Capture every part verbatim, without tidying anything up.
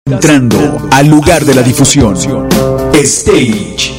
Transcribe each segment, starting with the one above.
Entrando al lugar de la difusión. Stage.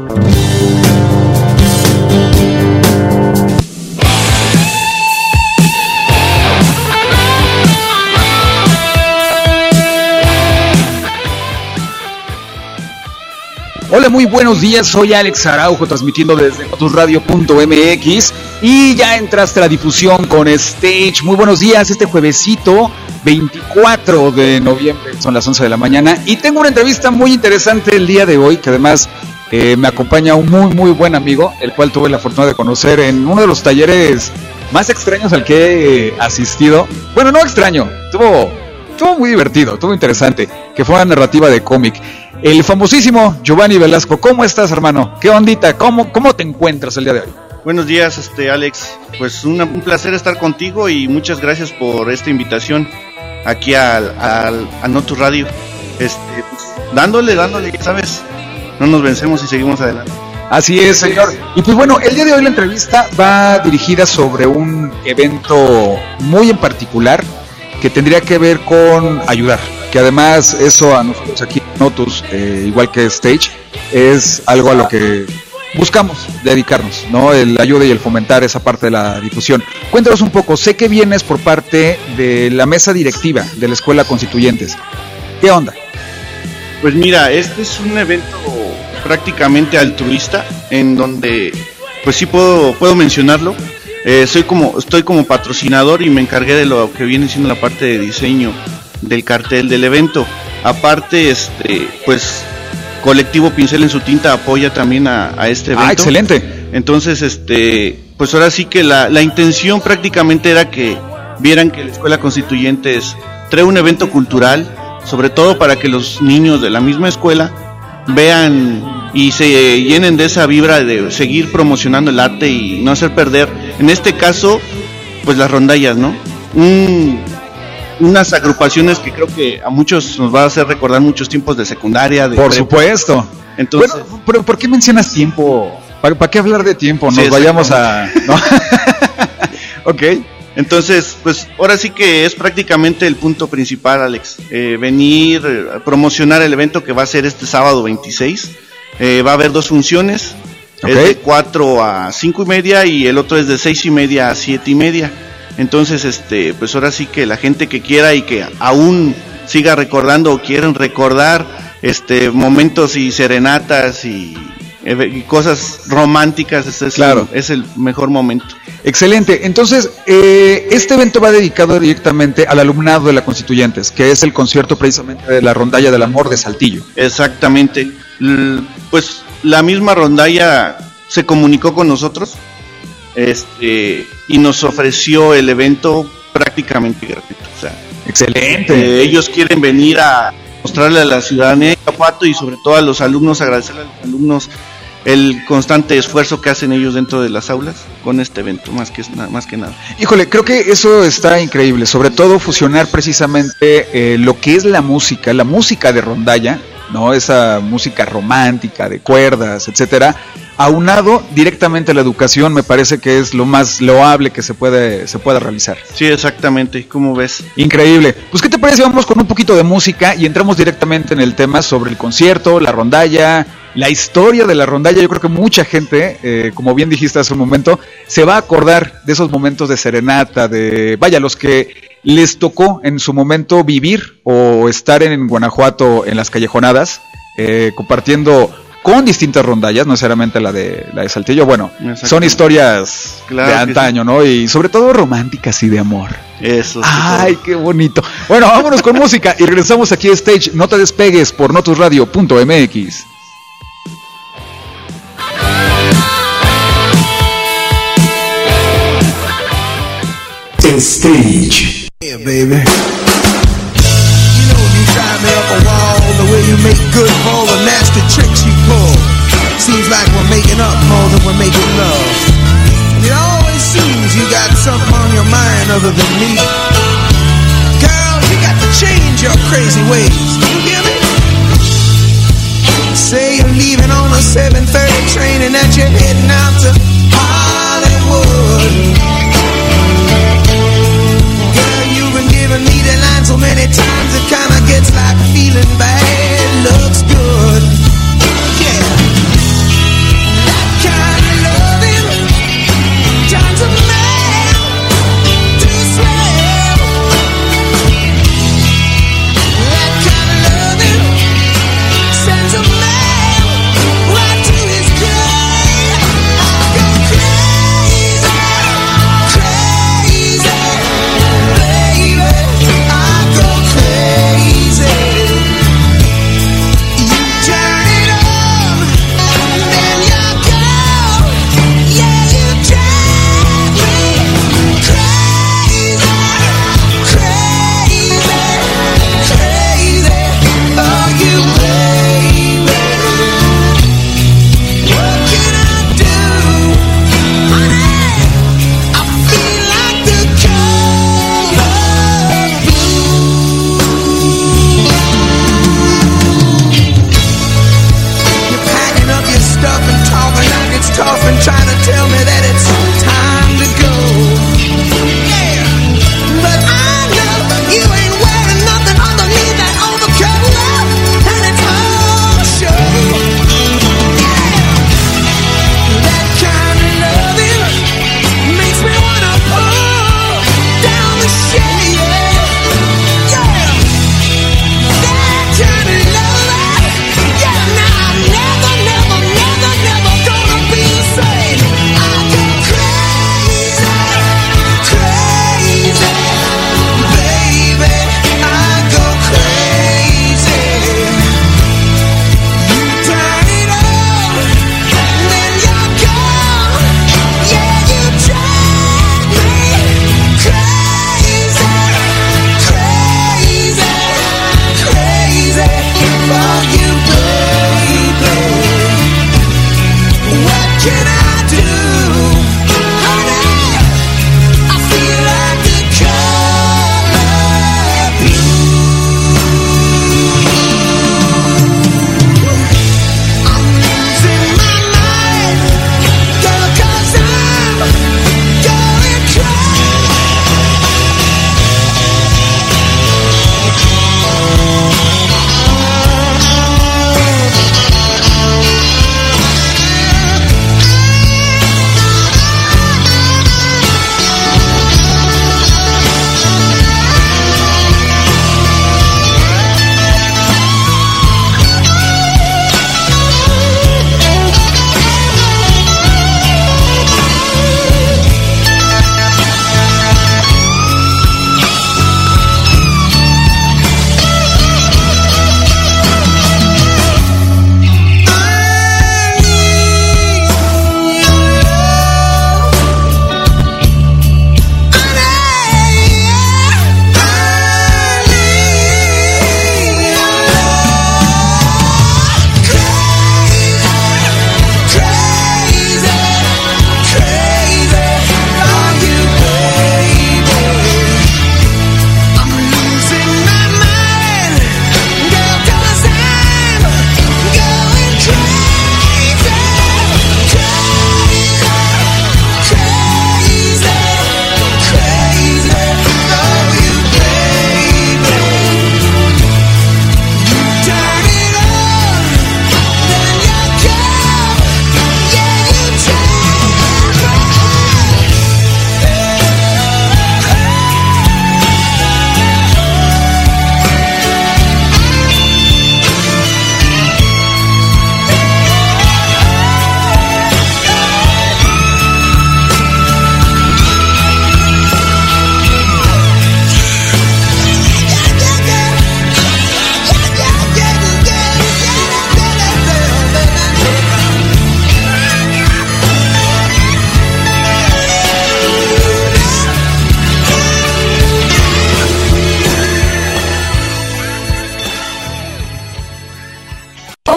Hola, muy buenos días, soy Alex Araujo transmitiendo desde notus radio punto m x y ya entraste a la difusión con Stage. Muy buenos días, este juevesito veinticuatro de noviembre, son las once de la mañana y tengo una entrevista muy interesante el día de hoy, que además eh, me acompaña un muy muy buen amigo, el cual tuve la fortuna de conocer en uno de los talleres más extraños al que he asistido. Bueno, no extraño, estuvo, estuvo muy divertido, estuvo interesante, que fue una narrativa de cómic. El famosísimo Giovanni Velasco. ¿Cómo estás, hermano? ¿Qué ondita? ¿Cómo, cómo te encuentras el día de hoy? Buenos días, este Alex. Pues una, un placer estar contigo y muchas gracias por esta invitación aquí al, al, a Notus Radio. Este, pues, dándole, dándole, ya sabes, no nos vencemos y seguimos adelante. Así es, señor. Y pues bueno, el día de hoy la entrevista va dirigida sobre un evento muy en particular que tendría que ver con ayudar, que además eso a nosotros aquí en Notus, eh, igual que Stage, es algo a lo que buscamos dedicarnos, ¿no? El ayuda y el fomentar esa parte de la difusión. Cuéntanos un poco, sé que vienes por parte de la mesa directiva de la Escuela Constituyentes. ¿Qué onda? Pues mira, este es un evento prácticamente altruista, en donde, pues sí puedo, puedo mencionarlo. Eh, soy como, estoy como patrocinador y me encargué de lo que viene siendo la parte de diseño del cartel del evento. Aparte, este, pues, Colectivo Pincel en su Tinta apoya también a, a este evento. Ah, excelente. Entonces, este, pues ahora sí que la, la intención prácticamente era que vieran que la Escuela Constituyentes trae un evento cultural, sobre todo para que los niños de la misma escuela vean y se llenen de esa vibra de seguir promocionando el arte y no hacer perder, en este caso, pues las rondallas, ¿no? Un, unas agrupaciones que creo que a muchos nos va a hacer recordar muchos tiempos de secundaria. De Por prepa. Supuesto. Entonces, bueno, pero ¿por qué mencionas tiempo? ¿Para, para qué hablar de tiempo? Nos sí, vayamos a... ¿no? Ok. Entonces, pues ahora sí que es prácticamente el punto principal, Alex. Eh, venir a promocionar el evento que va a ser este sábado veintiséis. Eh, va a haber dos funciones. Okay. Es de cuatro a cinco y media y el otro es de seis y media a siete y media. Entonces, este, pues ahora sí que la gente que quiera y que aún siga recordando o quieren recordar este momentos y serenatas y, y cosas románticas, ese es, claro. el, es el mejor momento. Excelente. Entonces, eh, este evento va dedicado directamente al alumnado de la Constituyentes, que es el concierto precisamente de la Rondalla del Amor de Saltillo. Exactamente. L- pues la misma rondalla se comunicó con nosotros, este, y nos ofreció el evento prácticamente gratuito. O sea, excelente. Eh, ellos quieren venir a mostrarle a la ciudadanía de Irapuato y sobre todo a los alumnos, agradecerle a los alumnos el constante esfuerzo que hacen ellos dentro de las aulas con este evento, más que más que nada. Híjole, creo que eso está increíble, sobre todo fusionar precisamente eh, lo que es la música, la música de rondalla, ¿no? Esa música romántica, de cuerdas, etcétera, aunado directamente a la educación, me parece que es lo más loable que se puede, se pueda realizar. Sí, exactamente, ¿cómo ves? Increíble. Pues, ¿qué te parece? Vamos con un poquito de música y entramos directamente en el tema sobre el concierto, la rondalla, la historia de la rondalla. Yo creo que mucha gente, eh, como bien dijiste hace un momento, se va a acordar de esos momentos de serenata, de, vaya, los que les tocó en su momento vivir o estar en Guanajuato en las callejonadas, eh, compartiendo con distintas rondallas, no necesariamente la de la de Saltillo. Bueno, son historias claro de antaño, sí. ¿no? Y sobre todo románticas y de amor. Eso. Sí, ay, todo. Qué bonito. Bueno, vámonos con música y regresamos aquí a Stage. No te despegues por notus radio punto m x. Stage. Yeah, baby. You know you drive me up a wall, the way you make good for all the nasty tricks you pull. Seems like we're making up more than we're making love. And it always seems you got something on your mind other than me. Girl, you got to change your crazy ways. You hear me? Say you're leaving on a seven thirty train and that you're heading out to Hollywood. Girl, you've been giving me the line so many times it kinda gets like feeling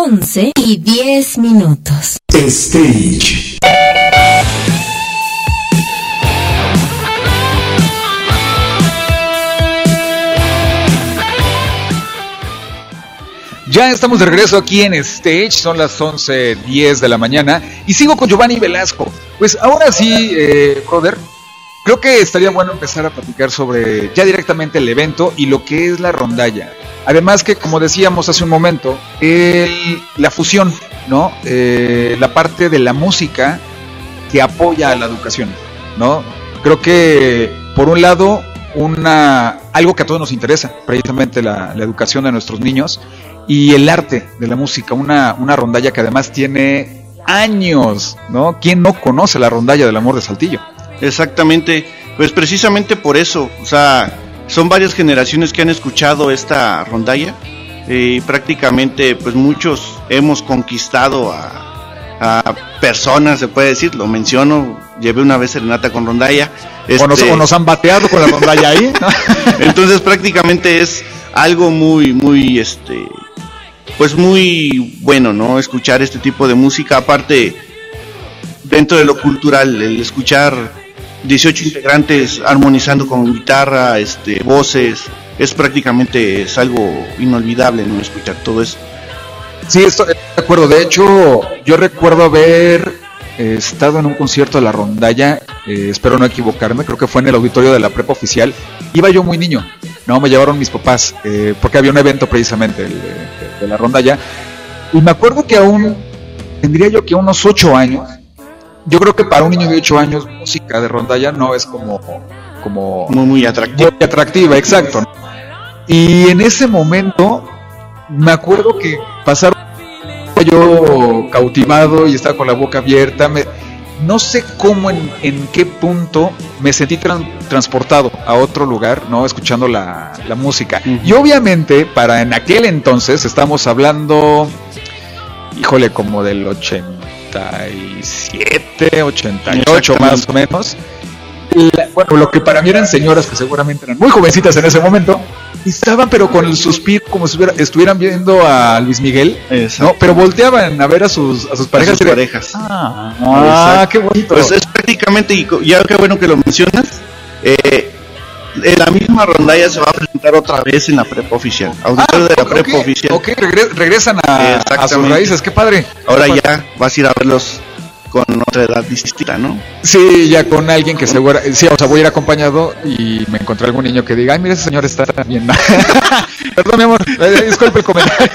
once y diez minutos. Stage. Ya estamos de regreso aquí en Stage, son las once diez de la mañana y sigo con Giovanni Velasco. Pues ahora sí, eh, brother, creo que estaría bueno empezar a platicar sobre ya directamente el evento y lo que es la rondalla. Además que, como decíamos hace un momento, el, la fusión, ¿no? Eh, la parte de la música que apoya a la educación, ¿no? Creo que, por un lado, una algo que a todos nos interesa, precisamente la, la educación de nuestros niños y el arte de la música, una, una rondalla que además tiene años, ¿no? ¿Quién no conoce la rondalla del amor de Saltillo? Exactamente, pues precisamente por eso, o sea, son varias generaciones que han escuchado esta rondalla y prácticamente pues muchos hemos conquistado a, a personas, se puede decir, lo menciono, llevé una vez serenata con rondalla. Este, o, nos, o nos han bateado con la rondalla ahí, ¿no? Entonces prácticamente es algo muy, muy, este, pues muy bueno, ¿no? Escuchar este tipo de música, aparte dentro de lo cultural, el escuchar dieciocho integrantes armonizando con guitarra, este, voces, es prácticamente es algo inolvidable, ¿no? Escuchar todo eso. Sí, estoy de acuerdo. De hecho, yo recuerdo haber eh, estado en un concierto de la rondalla, eh, espero no equivocarme, creo que fue en el auditorio de la prepa oficial. Iba yo muy niño, no, me llevaron mis papás, eh, porque había un evento precisamente de, de, de la rondalla, y me acuerdo que aún tendría yo que unos ocho años. Yo creo que para un niño de ocho años música de rondalla no es como como muy, muy atractiva. Muy atractiva, exacto. Y en ese momento me acuerdo que pasaron yo cautivado y estaba con la boca abierta. Me, no sé cómo, en, en qué punto me sentí tran, transportado a otro lugar, ¿no? Escuchando la, la música. Uh-huh. Y obviamente, para en aquel entonces, estamos hablando, híjole, como del ochenta y siete, ochenta y ocho más o menos. La, bueno, lo que para mí eran señoras que seguramente eran muy jovencitas en ese momento, estaban pero con el suspiro como si estuvieran viendo a Luis Miguel, ¿no? Pero volteaban a ver a sus a sus parejas. A sus parejas. Ah, ah qué bonito. Pues es prácticamente, y ya qué bueno que lo mencionas, eh, la misma rondalla se va a presentar otra vez en la prepa oficial, auditorio ah, de la okay, prepa oficial. Ok, regres, regresan a, a sus raíces, qué padre. Ahora ya vas a ir a verlos con otra edad distinta, ¿no? Sí, ya con alguien que segura, sí, o sea, voy a ir acompañado y me encontré algún niño que diga, ay, mira, ese señor está bien. Perdón, mi amor, disculpe el comentario.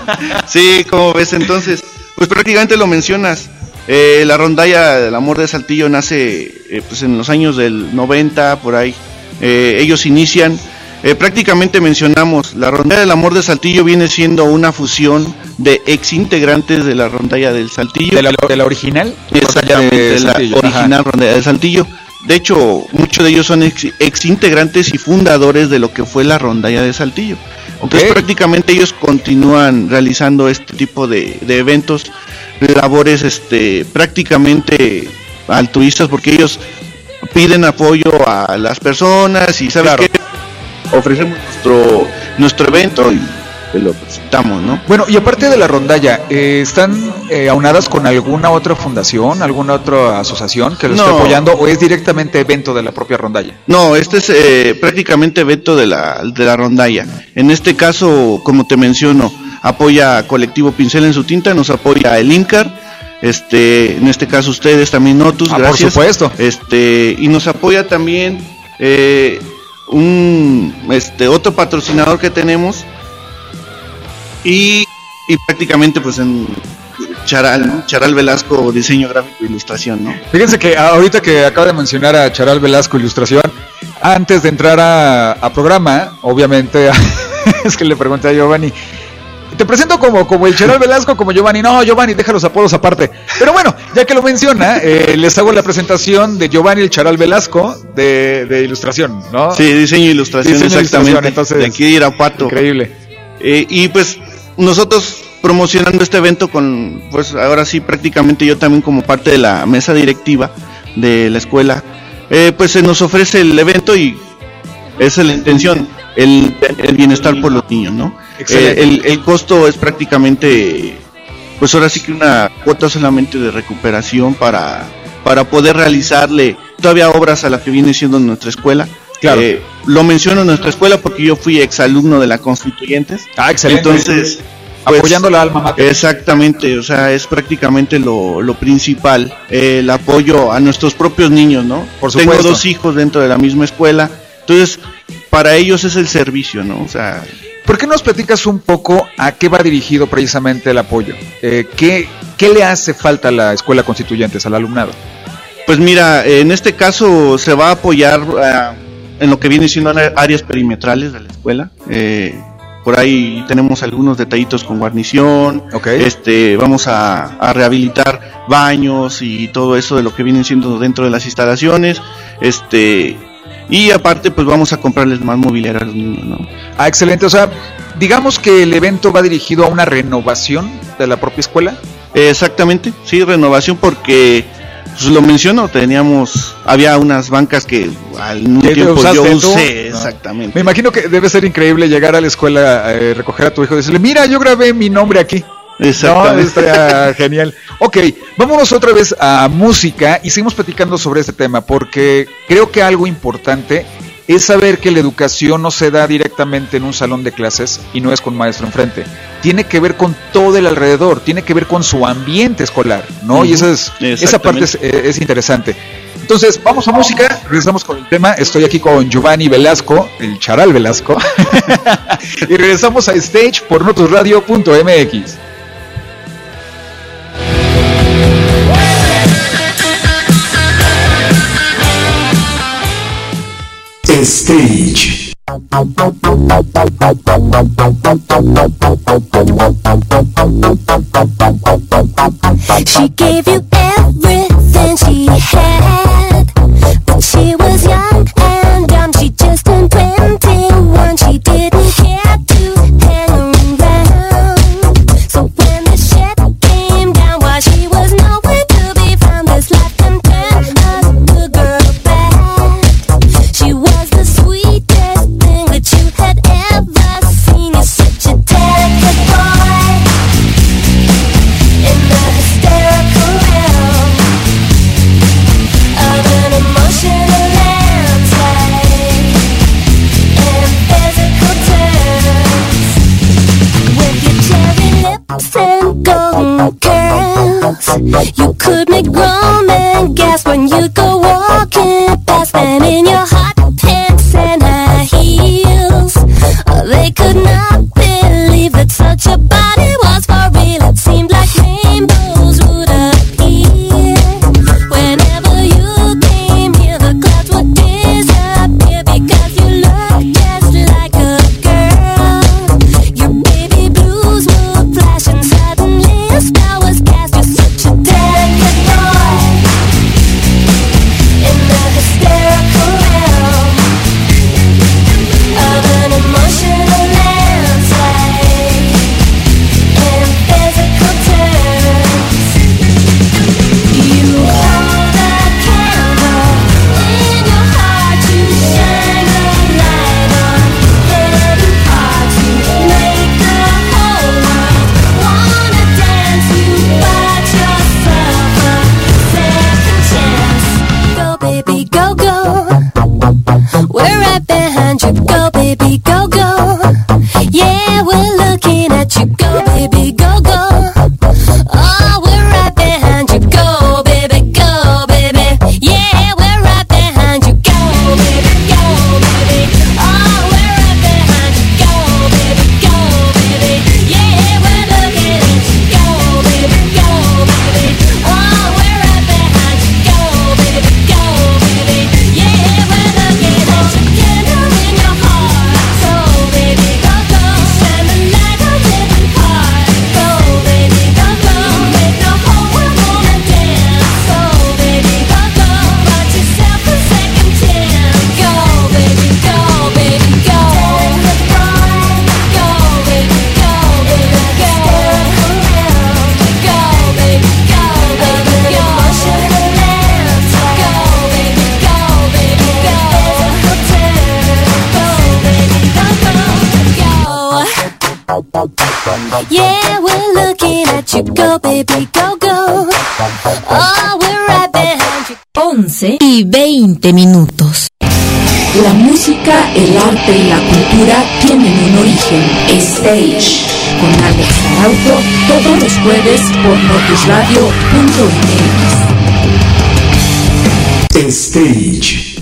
Sí, como ves, entonces, pues prácticamente lo mencionas. Eh, la rondalla del amor de Saltillo nace eh, pues en los años del noventa, por ahí. Eh, ellos inician, eh, prácticamente mencionamos, la rondalla del amor de Saltillo viene siendo una fusión de ex integrantes de la rondalla del Saltillo. ¿De la, de la original? Exactamente, de la original Ajá. rondalla del Saltillo. De hecho, muchos de ellos son ex, ex integrantes y fundadores de lo que fue la rondalla de Saltillo. Entonces okay. prácticamente ellos continúan realizando este tipo de, de eventos, labores este prácticamente altruistas, porque ellos piden apoyo a las personas y sabes claro. que ofrecemos nuestro nuestro evento y te lo presentamos, ¿no? Bueno, y aparte de la rondalla, eh, ¿están eh, aunadas con alguna otra fundación, alguna otra asociación que lo no. esté apoyando, o es directamente evento de la propia rondalla? No, este es eh, prácticamente evento de la de la rondalla. En este caso, como te menciono, apoya a Colectivo Pincel en su tinta, nos apoya el INCAR. Este, en este caso ustedes también, Notus, ah, gracias. Por supuesto. Este, y nos apoya también eh, un este otro patrocinador que tenemos y, y prácticamente pues en Charal, ¿no? Charal Velasco, diseño gráfico e ilustración, ¿no? Fíjense que ahorita que acabo de mencionar a Charal Velasco Ilustración, antes de entrar a, a programa, obviamente es que le pregunté a Giovanni, te presento como, como el Charal Velasco, como Giovanni. No, Giovanni, deja los apodos aparte. Pero bueno, ya que lo menciona, eh, les hago la presentación de Giovanni el Charal Velasco de, de ilustración, ¿no? Sí, diseño e ilustración, diseño exactamente. Ilustración, entonces, de aquí de Irapuato. Increíble. Eh, y pues nosotros promocionando este evento con, pues ahora sí, prácticamente yo también como parte de la mesa directiva de la escuela, eh, pues se nos ofrece el evento y esa es la intención, el, el bienestar por los niños, ¿no? Eh, el, el costo es prácticamente pues ahora sí que una cuota solamente de recuperación para, para poder realizarle todavía obras a la que viene siendo nuestra escuela. Claro. Eh, lo menciono nuestra escuela porque yo fui exalumno de la Constituyentes. Ah, excelente. Entonces, pues, apoyando la alma mater. Exactamente, o sea, es prácticamente lo, lo principal, eh, el apoyo a nuestros propios niños, ¿no? Por supuesto. Tengo dos hijos dentro de la misma escuela, entonces, para ellos es el servicio, ¿no? O sea... ¿Por qué nos platicas un poco a qué va dirigido precisamente el apoyo? Eh, ¿qué, ¿Qué le hace falta a la Escuela Constituyentes, al alumnado? Pues mira, en este caso se va a apoyar uh, en lo que viene siendo áreas perimetrales de la escuela. Eh, por ahí tenemos algunos detallitos con guarnición. Okay. Este, vamos a, a rehabilitar baños y todo eso de lo que viene siendo dentro de las instalaciones. Este, y aparte, pues vamos a comprarles más mobiliario a los niños, ¿no? Ah, excelente. O sea, digamos que el evento va dirigido a una renovación de la propia escuela. Eh, exactamente, sí, renovación porque... Pues lo menciono, teníamos, había unas bancas que al mismo tiempo yo usé, no. Exactamente. Me imagino que debe ser increíble llegar a la escuela, a eh, recoger a tu hijo y decirle, mira, yo grabé mi nombre aquí. Exactamente. No, estaría genial. Ok, vámonos otra vez a música y seguimos platicando sobre este tema, porque creo que algo importante es saber que la educación no se da directamente en un salón de clases y no es con maestro enfrente. Tiene que ver con todo el alrededor, tiene que ver con su ambiente escolar, ¿no? Uh-huh. Y esa, es, esa parte es, es interesante. Entonces, vamos a música, regresamos con el tema. Estoy aquí con Giovanni Velasco, el Charal Velasco, y regresamos a Stage por notus radio punto m x. Stage. She gave you everything she had, but she was young and dumb. She just turned twenty-one. She didn't care to hang around. So when the shit came down, while she was nowhere to be found, this life can turn a good girl bad. She was the sweetest thing that you had ever seen. You're such a delicate boy in the hysterical realm of an emotional landslide and physical terms. With your cherry lips and golden curls, you could make grown men gasp when you go walking past them in your hot pants and high heels. They could not believe that such a body was for real. It seemed like rainbows would appear whenever you came here. The clouds would disappear because you look just like a girl. Your baby blues would flash and suddenly a spell was cast. You're such a delicate boy in the hysterical realm of an emotional landslide Yeah, we're looking at you, go baby, go, go. Oh, we're right behind you. once y veinte minutos. La música, el arte y la cultura tienen un origen. Stage con Alex Araujo, todos los jueves por notus radio punto m x. Stage.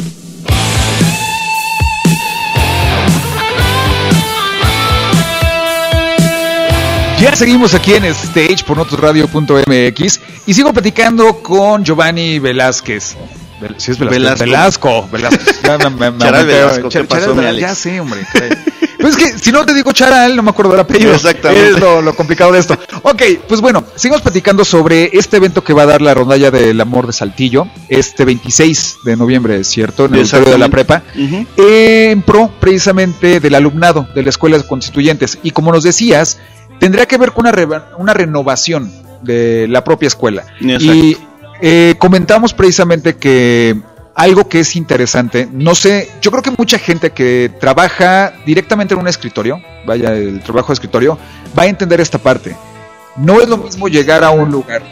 Ya seguimos aquí en Stage por notus radio punto m x y sigo platicando con Giovanni Velázquez. Vel- ¿Sí es Velázquez? Velasco. Velasco. Velasco. Ya, me, me, me Charal aumenté. Velasco, ¿qué Char- pasó, Charal mi Velasco, Alex? ya sé, hombre. Pues es que si no te digo Charal, no me acuerdo del apellido. Exactamente. Es lo, lo complicado de esto. Ok, pues bueno, seguimos platicando sobre este evento que va a dar la rondalla del amor de Saltillo, este veintiséis de noviembre, ¿cierto? En el auditorio de la prepa, Ujú. en pro precisamente del alumnado de la Escuela de Constituyentes. Y como nos decías, tendría que ver con una, re- una renovación de la propia escuela. Exacto. Y eh, comentamos precisamente que algo que es interesante, no sé, yo creo que mucha gente que trabaja directamente en un escritorio, vaya, el trabajo de escritorio, va a entender esta parte. No es lo mismo llegar a un lugar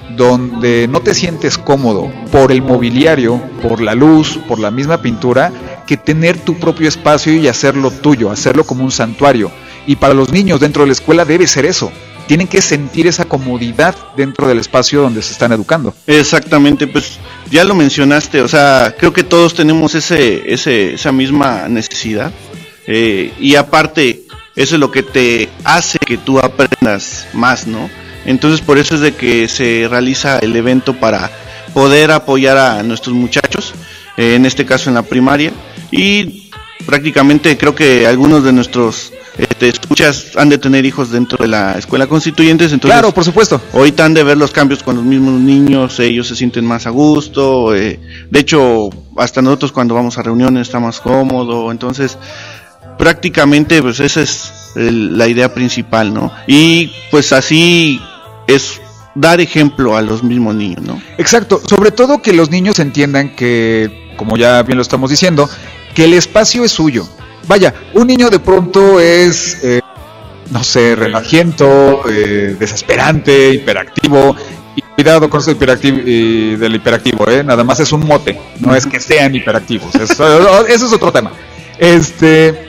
donde no te sientes cómodo por el mobiliario, por la luz, por la misma pintura, que tener tu propio espacio y hacerlo tuyo, hacerlo como un santuario. Y para los niños dentro de la escuela debe ser eso. Tienen que sentir esa comodidad dentro del espacio donde se están educando. Exactamente, pues ya lo mencionaste, o sea, creo que todos tenemos ese, ese, esa misma necesidad, eh, y aparte, eso es lo que te hace que tú aprendas más, ¿no? Entonces por eso es de que se realiza el evento para poder apoyar a nuestros muchachos, eh, en este caso en la primaria, y prácticamente creo que algunos de nuestros este, escuchas han de tener hijos dentro de la Escuela Constituyentes, entonces Claro, por supuesto. ahorita han de ver los cambios con los mismos niños, ellos se sienten más a gusto, eh, de hecho hasta nosotros cuando vamos a reuniones está más cómodo, entonces prácticamente pues esa es el- la idea principal, ¿no? Y pues así es dar ejemplo a los mismos niños, ¿no? Exacto, sobre todo que los niños entiendan que, como ya bien lo estamos diciendo, que el espacio es suyo. Vaya, un niño de pronto es, eh, no sé, relajiento, eh, desesperante, hiperactivo. Y cuidado con eso hiperactivo, y del hiperactivo, ¿eh? Nada más es un mote, no es que sean hiperactivos. Eso, eso es otro tema. Este,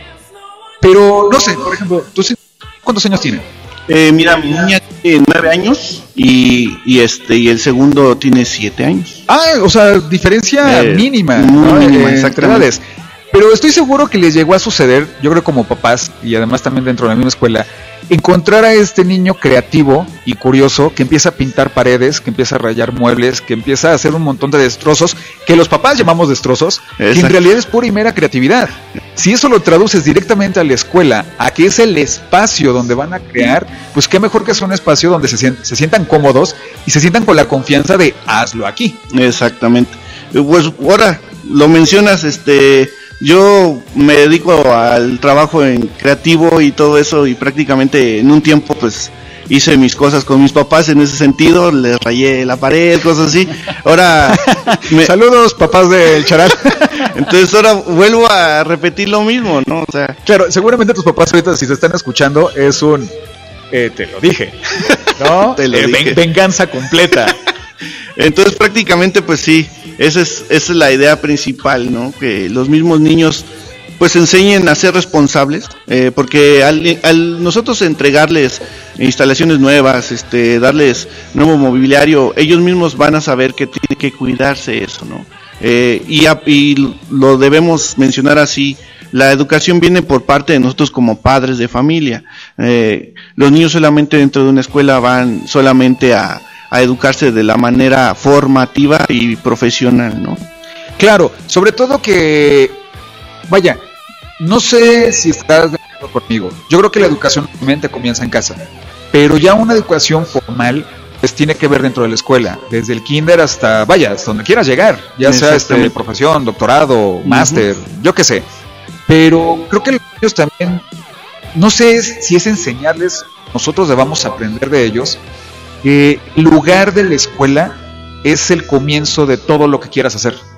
pero no sé, por ejemplo, ¿tú sí- cuántos años tiene? Eh, mira, mi niña tiene nueve años y, y este y el segundo tiene siete años. Ah, o sea, diferencia Eh, mínima, muy ¿no? mínima, Eh, exactamente. entre edades. Pero estoy seguro que les llegó a suceder, yo creo como papás y además también dentro de la misma escuela, encontrar a este niño creativo y curioso que empieza a pintar paredes, que empieza a rayar muebles, que empieza a hacer un montón de destrozos, que los papás llamamos destrozos, que en Exacto. realidad es pura y mera creatividad. Si eso lo traduces directamente a la escuela, a que es el espacio donde van a crear, pues qué mejor que sea un espacio donde se, sien- se sientan cómodos y se sientan con la confianza de hazlo aquí. Exactamente. Eh, Pues ahora lo mencionas, este, yo me dedico al trabajo en creativo y todo eso y prácticamente en un tiempo pues hice mis cosas con mis papás en ese sentido, les rayé la pared, cosas así. Ahora me- Saludos, papás del Charal. entonces ahora vuelvo a repetir lo mismo, ¿no? O sea, Claro, seguramente tus papás ahorita, si se están escuchando, es un eh, te lo dije, ¿no? Te lo Eh, dije. ven- venganza completa. entonces prácticamente pues sí, esa es, esa es la idea principal, ¿no? Que los mismos niños pues enseñen a ser responsables, eh, porque al, al nosotros entregarles instalaciones nuevas, este, darles nuevo mobiliario, ellos mismos van a saber que tiene que cuidarse eso, ¿no? Eh, y, a- y lo debemos mencionar así. La educación viene por parte de nosotros como padres de familia. Eh, los niños solamente dentro de una escuela van solamente a, a educarse de la manera formativa y profesional, ¿no? Claro, sobre todo que, vaya, no sé si estás de acuerdo conmigo. Yo creo que la educación realmente comienza en casa, pero ya una educación formal pues tiene que ver dentro de la escuela, desde el kinder hasta, vaya, hasta donde quieras llegar, ya sea este, Exactamente. profesión, doctorado, máster, yo qué sé. Pero creo que los niños también, no sé si es enseñarles, nosotros debamos aprender de ellos, que el lugar de la escuela es el comienzo de todo lo que quieras hacer.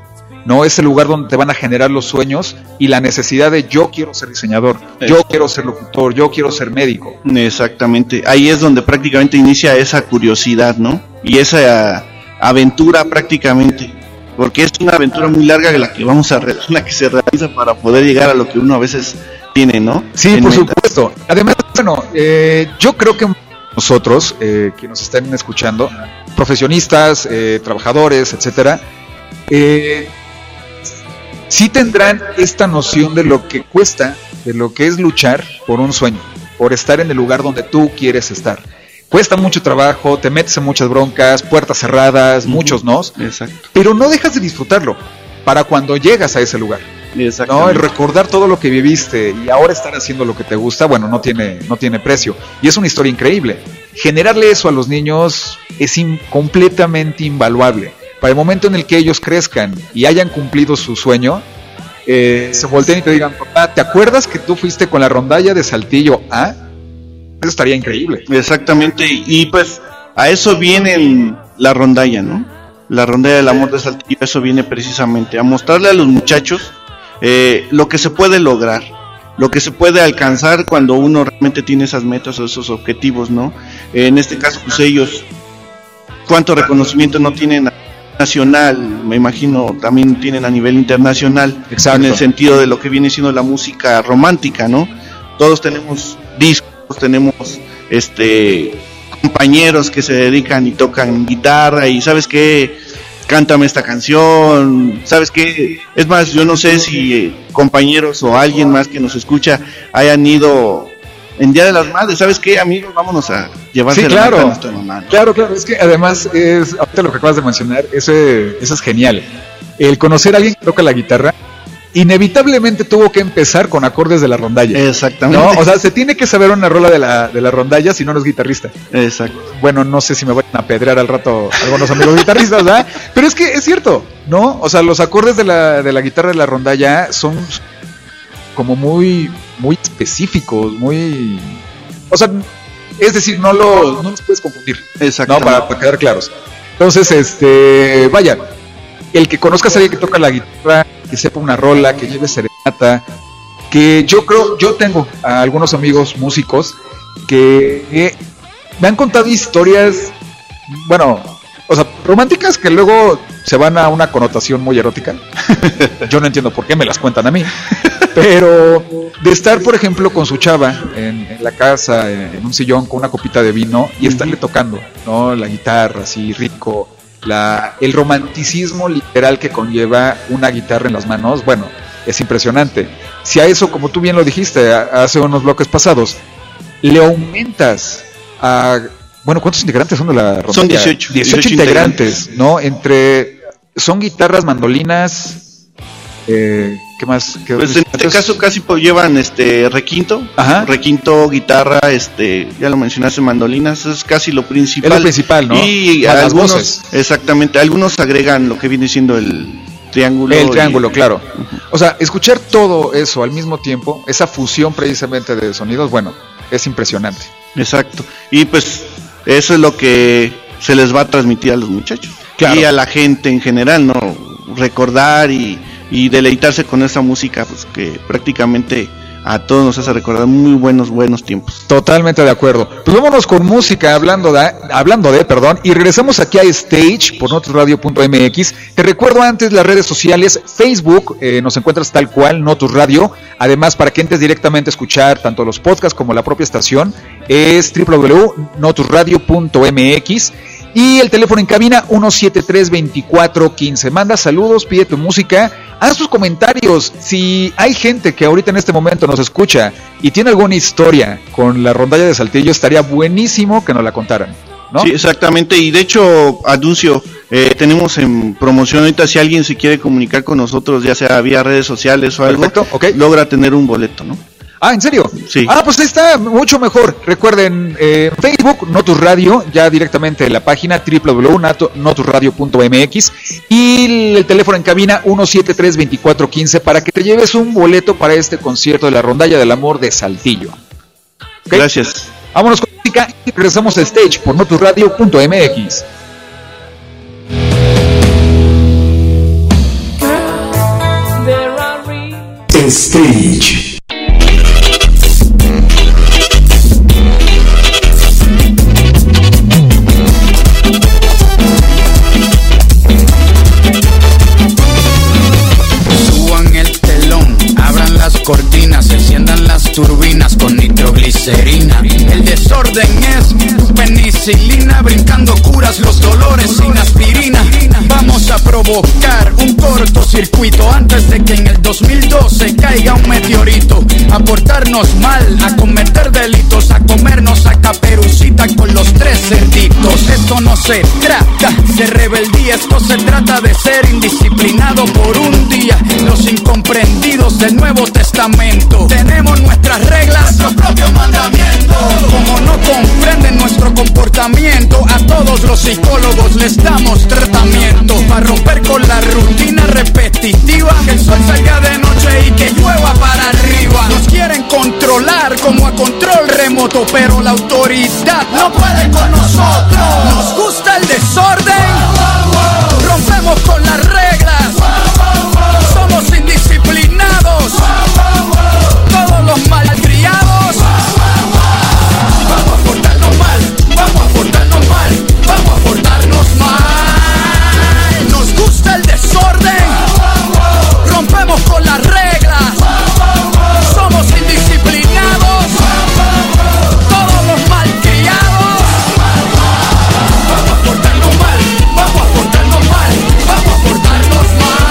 no es el lugar donde te van a generar los sueños y la necesidad de yo quiero ser diseñador, Es. yo quiero ser locutor, yo quiero ser médico. Exactamente, ahí es donde prácticamente inicia esa curiosidad, ¿no? Y esa aventura prácticamente, porque es una aventura muy larga la que vamos a re- la que se realiza para poder llegar a lo que uno a veces tiene, ¿no? Sí, En por mente. supuesto. Además, bueno, eh, yo creo que nosotros, eh, que nos están escuchando, profesionistas, eh, trabajadores, etcétera, eh, sí tendrán esta noción de lo que cuesta, de lo que es luchar por un sueño, por estar en el lugar donde tú quieres estar. Cuesta mucho trabajo, te metes en muchas broncas, puertas cerradas, muchos nos, Exacto. pero no dejas de disfrutarlo para cuando llegas a ese lugar. No, el Exactamente. recordar todo lo que viviste y ahora estar haciendo lo que te gusta, bueno, no tiene, no tiene precio. Y es una historia increíble. Generarle eso a los niños es in- completamente invaluable. Para el momento en el que ellos crezcan y hayan cumplido su sueño, eh, se volteen y te digan, papá, ¿te acuerdas que tú fuiste con la rondalla de Saltillo? ¿Ah? Eso estaría increíble. Exactamente, y pues a eso viene la rondalla, ¿no? La rondalla del amor de Saltillo, eso viene precisamente a mostrarle a los muchachos eh, lo que se puede lograr, lo que se puede alcanzar cuando uno realmente tiene esas metas o esos objetivos, ¿no? Eh, en este caso, pues ellos, cuánto reconocimiento no tienen a nacional, me imagino también tienen a nivel internacional, Exacto. en el sentido de lo que viene siendo la música romántica, ¿no? Todos tenemos discos, tenemos este compañeros que se dedican y tocan guitarra y sabes qué, cántame esta canción, sabes qué, es más, yo no sé si eh, compañeros o alguien más que nos escucha hayan ido en Día de las Madres, sabes qué, amigos, vámonos a llevarse Sí, la claro. mata a nuestra mamá, ¿no? Claro, claro, es que además es, ahorita lo que acabas de mencionar, ese, eso es genial. El conocer a alguien que toca la guitarra, inevitablemente tuvo que empezar con acordes de la rondalla. Exactamente. ¿No? O sea, se tiene que saber una rola de la, de la rondalla si no eres guitarrista. Exacto. Bueno, no sé si me vayan a apedrear al rato algunos amigos guitarristas, ¿verdad? Pero es que es cierto, ¿no? O sea, los acordes de la, de la guitarra de la rondalla son como muy, muy específicos, muy... O sea, es decir, no, lo, no los puedes confundir, ¿no? Exactamente. Para, para quedar claros. Entonces, este, vaya, el que conozcas a alguien que toca la guitarra, que sepa una rola, que lleve serenata, que yo creo, yo tengo a algunos amigos músicos que eh, me han contado historias, bueno, o sea, románticas que luego se van a una connotación muy erótica. Yo no entiendo por qué me las cuentan a mí. Pero de estar, por ejemplo, con su chava en, en la casa, en, en un sillón con una copita de vino y estarle tocando, ¿no? La guitarra, así rico, la, el romanticismo literal que conlleva una guitarra en las manos, bueno, es impresionante. Si a eso, como tú bien lo dijiste a- hace unos bloques pasados, le aumentas a... Bueno, ¿cuántos integrantes son de la rondalla? Son dieciocho. dieciocho integrantes, ¿no? Entre... Son guitarras, mandolinas... Eh, ¿Qué más? ¿Qué Pues en este caso casi pues, llevan este requinto, Ajá. requinto, guitarra, este, ya lo mencionaste, mandolinas, es casi lo principal. Es lo principal, ¿no? Y Más las algunos, voces. exactamente, algunos agregan lo que viene siendo el triángulo. El y- triángulo, claro. O sea, escuchar todo eso al mismo tiempo, esa fusión precisamente de sonidos, bueno, es impresionante. Exacto. Y pues eso es lo que se les va a transmitir a los muchachos. Claro. Y a la gente en general, ¿no? Recordar y, y deleitarse con esa música, pues que prácticamente a todos nos hace recordar muy buenos, buenos tiempos. Totalmente de acuerdo. Pues vámonos con música, hablando de, hablando de, perdón, y regresamos aquí a Stage por notus radio punto m x. Te recuerdo antes las redes sociales, Facebook, eh, nos encuentras tal cual, Notus Radio. Además, para que entres directamente a escuchar tanto los podcasts como la propia estación, es doble u doble u doble u punto notus radio punto m x. Y el teléfono en cabina uno siete tres, veinticuatro quince. Manda saludos, pide tu música, haz tus comentarios. Si hay gente que ahorita en este momento nos escucha y tiene alguna historia con la rondalla de Saltillo, estaría buenísimo que nos la contaran, ¿no? Sí, exactamente. Y de hecho, anuncio, eh, tenemos en promoción ahorita, si alguien se quiere comunicar con nosotros, ya sea vía redes sociales o algo, Perfecto, ok. logra tener un boleto, ¿no? Ah, ¿en serio? Sí. Ah, pues ahí está, mucho mejor. Recuerden, eh, Facebook, Notus Radio, ya directamente en la página doble u doble u doble u punto notus radio punto m x y el teléfono en cabina uno siete tres, veinticuatro quince para que te lleves un boleto para este concierto de la Rondalla del Amor de Saltillo. ¿Ok? Gracias. Vámonos con música y regresamos a Stage por notus radio punto m x. Girl, Stage. Suban el telón, abran las cortinas, enciendan las turbinas con nitroglicerina. El desorden es penicilina, brincando curas los dolores sin aspirina. Vamos a provocar un cortocircuito antes de que en el dos mil doce caiga un meteorito. A portarnos mal, a cometer delitos, a comernos a Caperucita con los tres cerditos. Esto no se trata de rebeldía, esto se trata de ser indisciplinado por un día. Los incomprendidos del Nuevo Testamento tenemos nuestras reglas, nuestro propio mandamiento. Como no comprenden nuestro comportamiento, a todos los psicólogos les damos tratamiento para romper con la rutina repetitiva. Que el sol salga de noche y que llueva para arriba. Nos quieren controlar como a control remoto, pero la autoridad no puede con nosotros. Nos gusta el desorden, rompemos con las reglas, somos indisciplinados, todos los malcriados. Vamos a portarnos mal, vamos a portarnos mal, vamos a portarnos mal. Nos gusta el desorden, rompemos con las reglas, somos indisciplinados, todos los malcriados. Vamos a portarnos mal, vamos a portarnos mal, vamos a portarnos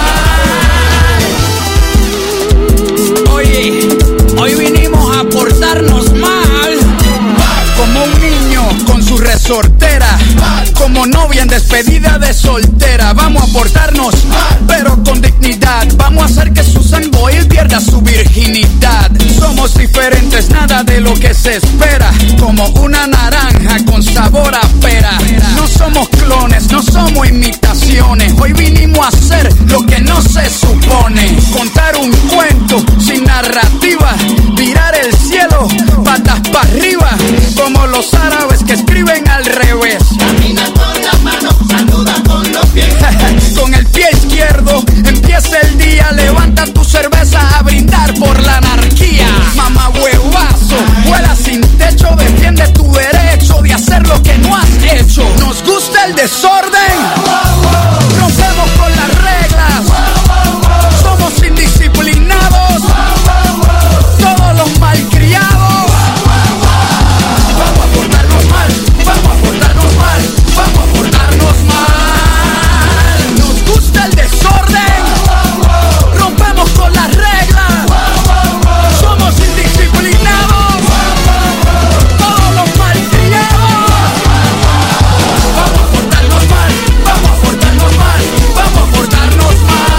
mal. Oye, hoy vinimos a portarnos mal, como un niño con su resortera, como novia en despedida de soltera. Vamos a portarnos, pero con dignidad. Vamos a hacer que Susan Boyle pierda su virginidad. Somos diferentes, nada de lo que se espera, como una naranja con sabor a pera. No somos clones, no somos imitaciones. Hoy vinimos a hacer lo que no se supone. Contar un cuento sin narrativa, virar el cielo patas para arriba, como los árabes que escriben al revés. Camina con la mano, saluda con los pies. Con el pie izquierdo empieza el día, levanta tu cerveza a brindar por la anarquía. Mamá huevazo, vuela sin techo, defiende tu derecho de hacer lo que no has hecho. Nos gusta el desorden, rompemos con las reglas, somos indisciplinados, todos los malcriados. Vamos a portarnos mal, vamos a portarnos mal, vamos a portarnos mal. Nos gusta el desorden, rompemos con las reglas, somos indisciplinados, todos los malcriados. Vamos a portarnos mal, vamos a portarnos mal, vamos a portarnos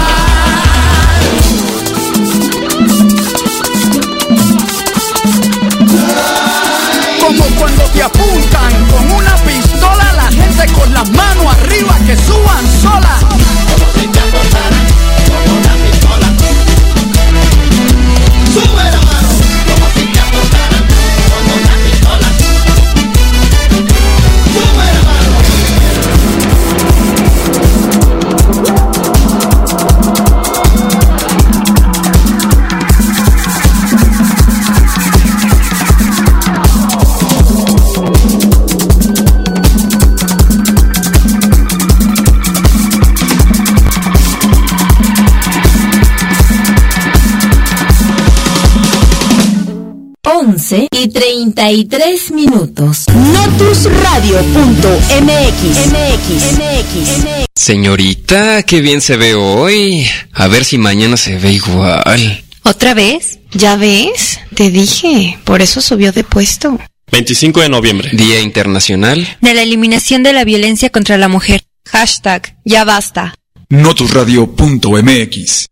mal. Como cuando te apuntan con una pistola, la gente con las manos arriba que suban sola. Como si te apuntaran con una pistola. Sube la mano, como si te apuntaran con una pistola. Sube la mano. once y treinta y tres minutos. Notus Radio punto M X. M X. M X. Señorita, qué bien se ve hoy. A ver si mañana se ve igual. ¿Otra vez? ¿Ya ves? Te dije, por eso subió de puesto. veinticinco de noviembre. Día Internacional De la eliminación de la violencia contra la mujer. Hashtag, ya basta. Notus Radio punto M X.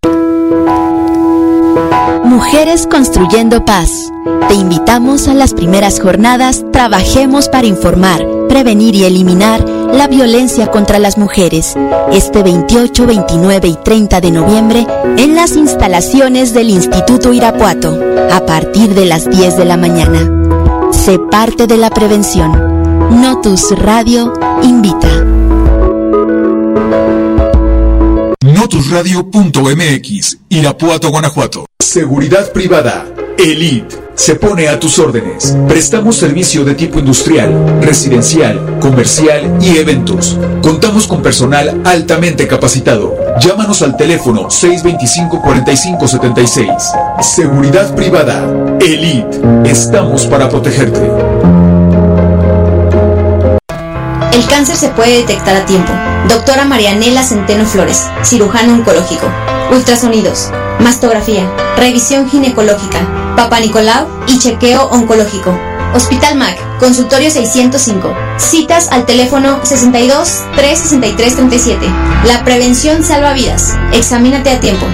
Mujeres construyendo paz. Te invitamos a las primeras jornadas Trabajemos para informar, prevenir y eliminar la violencia contra las mujeres. Este veintiocho, veintinueve y treinta de noviembre en las instalaciones del Instituto Irapuato, a partir de las diez de la mañana. Sé parte de la prevención. Notus Radio invita. notusradio punto m x, Irapuato, Guanajuato. Seguridad privada, Elite, se pone a tus órdenes. Prestamos servicio de tipo industrial, residencial, comercial y eventos. Contamos con personal altamente capacitado. Llámanos al teléfono seis dos cinco, cuatro cinco siete seis. Seguridad privada, Elite, estamos para protegerte. El cáncer se puede detectar a tiempo. Doctora Marianela Centeno Flores, cirujano oncológico. Ultrasonidos, mastografía, revisión ginecológica, Papá Nicolau y chequeo oncológico. Hospital M A C, consultorio seiscientos cinco. Citas al teléfono sesenta y dos, tres sesenta y tres, treinta y siete. La prevención salva vidas. Examínate a tiempo.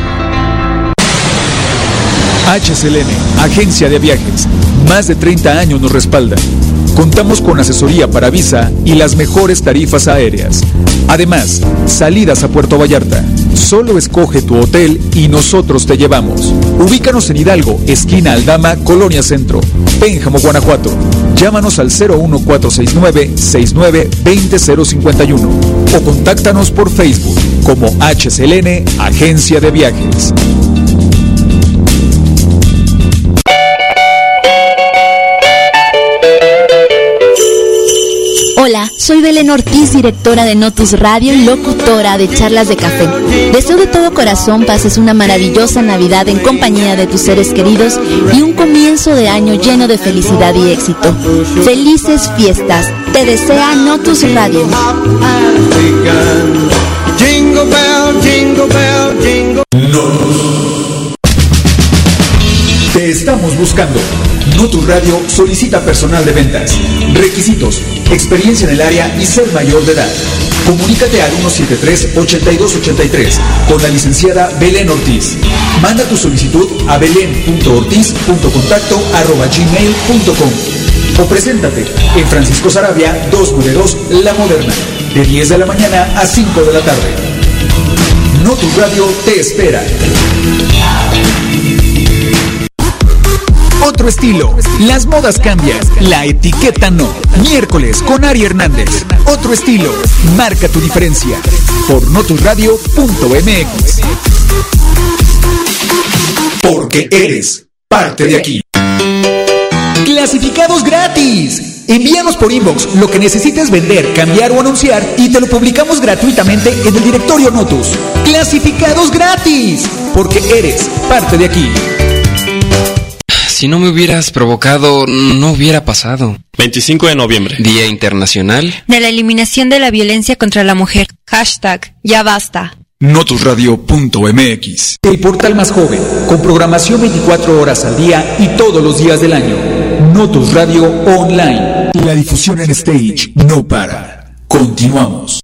H C L N, Agencia de Viajes. Más de treinta años nos respaldan. Contamos con asesoría para visa y las mejores tarifas aéreas. Además, salidas a Puerto Vallarta. Solo escoge tu hotel y nosotros te llevamos. Ubícanos en Hidalgo, esquina Aldama, Colonia Centro, Pénjamo, Guanajuato. Llámanos al cero uno cuatro seis nueve, seis nueve, dos cero cero cinco uno o contáctanos por Facebook como H C L N, Agencia de Viajes. Hola, soy Belén Ortiz, directora de Notus Radio y locutora de Charlas de Café. Deseo de todo corazón pases una maravillosa Navidad en compañía de tus seres queridos y un comienzo de año lleno de felicidad y éxito. ¡Felices fiestas! Te desea Notus Radio. Notus. Te estamos buscando. Notus Radio solicita personal de ventas. Requisitos: experiencia en el área y ser mayor de edad. Comunícate al uno siete tres, ocho dos ocho tres con la licenciada Belén Ortiz. Manda tu solicitud a belén punto ortiz punto contacto arroba gmail punto com o preséntate en Francisco Sarabia doscientos noventa y dos La Moderna, de diez de la mañana a cinco de la tarde. Notus Radio te espera. Otro estilo. Las modas cambian, la etiqueta no. Miércoles con Ari Hernández. Otro estilo. Marca tu diferencia. Por notusradio punto m x. Porque eres parte de aquí. Clasificados gratis. Envíanos por inbox lo que necesites vender, cambiar o anunciar y te lo publicamos gratuitamente en el directorio Notus. Clasificados gratis. Porque eres parte de aquí. Si no me hubieras provocado, no hubiera pasado. veinticinco de noviembre. Día Internacional de la Eliminación de la Violencia contra la Mujer. Hashtag ya basta. notusradio punto m x. El portal más joven, con programación veinticuatro horas al día y todos los días del año. Notus Radio Online. La difusión en stage no para. Continuamos.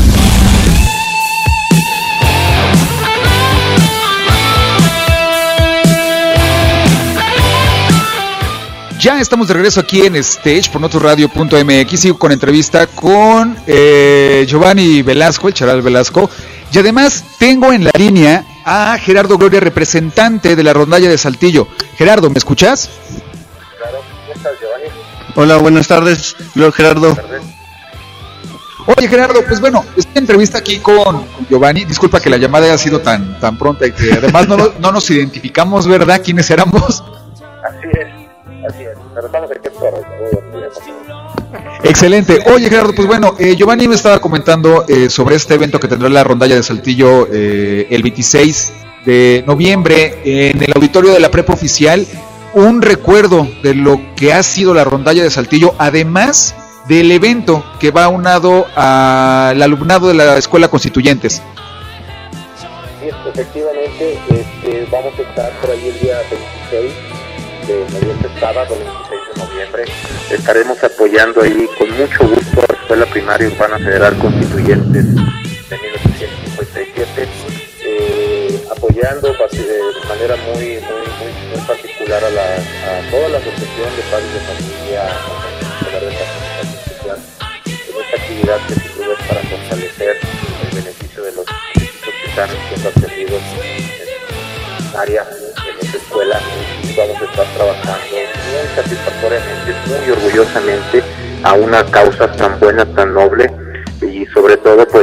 Ya estamos de regreso aquí en Stage por notusradio punto m x. Sigo con entrevista con eh, Giovanni Velasco, el charal Velasco. Y además tengo en la línea a Gerardo Gloria, representante de la rondalla de Saltillo. Gerardo, ¿me escuchas? Claro, ¿cómo estás, Giovanni? Hola, buenas tardes, Gerardo. Buenas tardes. Oye, Gerardo, pues bueno, esta entrevista aquí con, con Giovanni, disculpa que la llamada haya sido tan, tan pronta y que además no, no nos identificamos, ¿verdad? ¿Quiénes éramos? Así es. Así es, pero estamos aquí por Excelente. Oye, Gerardo, pues bueno, eh, Giovanni me estaba comentando eh, sobre este evento que tendrá la rondalla de Saltillo eh, el veintiséis de noviembre en el auditorio de la Prepa Oficial. Un recuerdo de lo que ha sido la rondalla de Saltillo, además del evento que va aunado al alumnado de la Escuela Constituyentes. Sí, efectivamente, este, vamos a estar por ahí el día veintiséis de noviembre, sábado veintiséis de noviembre. Estaremos apoyando ahí con mucho gusto a la Escuela Primaria Urbana Federal Constituyentes de mil ochocientos cincuenta y siete, eh, apoyando de manera muy muy muy, muy particular a, la, a toda la asociación de padres de familia de la en esta actividad que se tuvo para fortalecer el beneficio de los chiquitos que están siendo atendidos en área en esta escuela. Vamos a estar trabajando muy satisfactoriamente, muy orgullosamente a una causa tan buena, tan noble y sobre todo pues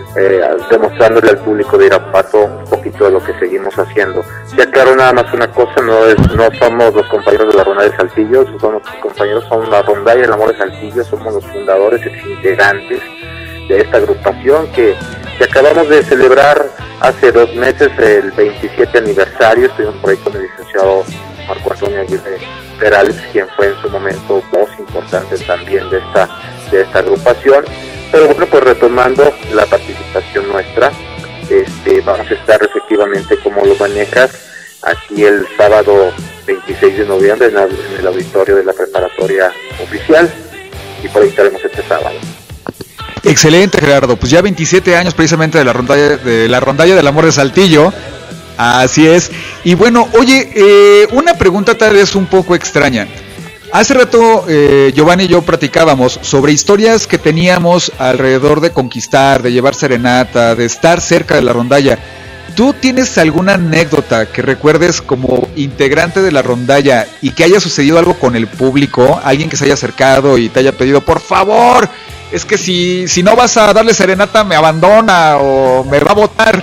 eh, demostrándole al público de Irapuato un poquito de lo que seguimos haciendo. Ya claro, nada más una cosa, no es no somos los compañeros de la Rondalla de Saltillo, somos los compañeros, son la Rondalla del Amor de Saltillo, somos los fundadores, exintegrantes de esta agrupación que, que acabamos de celebrar hace dos meses el veintisiete aniversario. Estuvimos por ahí con el licenciado Marco Antonio Aguirre Perales, quien fue en su momento voz importante también de esta, de esta agrupación. Pero bueno, pues retomando la participación nuestra, este, vamos a estar efectivamente, como lo manejas, aquí el sábado veintiséis de noviembre en, la, en el auditorio de la preparatoria oficial, y por ahí estaremos este sábado. Excelente, Gerardo. Pues ya veintisiete años precisamente de la rondalla, de la rondalla del Amor de Saltillo. Así es. Y bueno, oye, eh, una pregunta tal vez un poco extraña. Hace rato eh, Giovanni y yo platicábamos sobre historias que teníamos alrededor de conquistar, de llevar serenata, de estar cerca de la rondalla. ¿Tú tienes alguna anécdota que recuerdes como integrante de la rondalla y que haya sucedido algo con el público? Alguien que se haya acercado y te haya pedido, por favor, es que si, si no vas a darle serenata me abandona o me va a botar.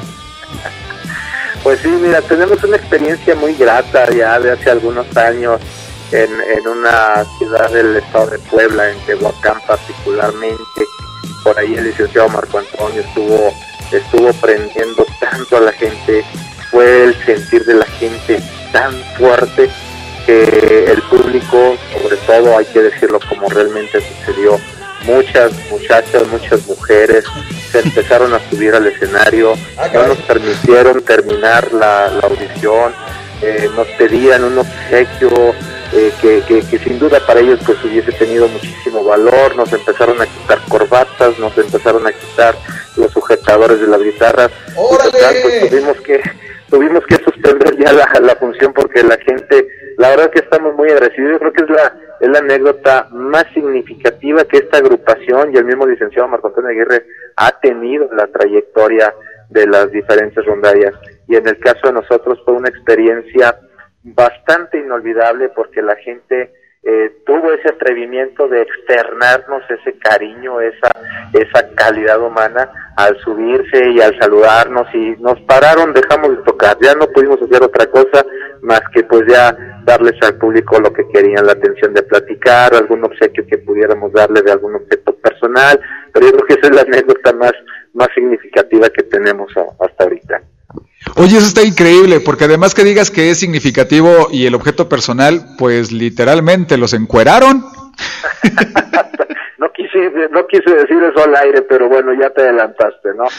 Pues sí, mira, tenemos una experiencia muy grata ya de hace algunos años en, en una ciudad del estado de Puebla, en Tehuacán particularmente. Por ahí el licenciado Marco Antonio estuvo, estuvo prendiendo tanto a la gente, fue el sentir de la gente tan fuerte que el público, sobre todo hay que decirlo como realmente sucedió, muchas muchachas, muchas mujeres se empezaron a subir al escenario, no nos permitieron terminar la, la audición, eh, nos pedían un obsequio eh, que, que, que sin duda para ellos pues hubiese tenido muchísimo valor, nos empezaron a quitar corbatas, nos empezaron a quitar los sujetadores de las guitarras, y total, pues tuvimos que tuvimos que suspender ya la, la función porque la gente, la verdad que estamos muy agradecidos. Yo creo que es la es la anécdota más significativa que esta agrupación y el mismo licenciado Marco Antonio Aguirre ha tenido en la trayectoria de las diferentes rondallas, y en el caso de nosotros fue una experiencia bastante inolvidable porque la gente eh, tuvo ese atrevimiento de externarnos ese cariño, esa esa calidad humana al subirse y al saludarnos, y nos pararon, dejamos de tocar, ya no pudimos hacer otra cosa más que pues ya darles al público lo que querían, la atención de platicar, algún obsequio que pudiéramos darle de algún objeto personal, pero yo creo que esa es la anécdota más, más significativa que tenemos a, hasta ahorita. Oye, eso está increíble, porque además que digas que es significativo y el objeto personal, pues literalmente los encueraron. No quise, no quise decir eso al aire, pero bueno, ya te adelantaste, ¿no?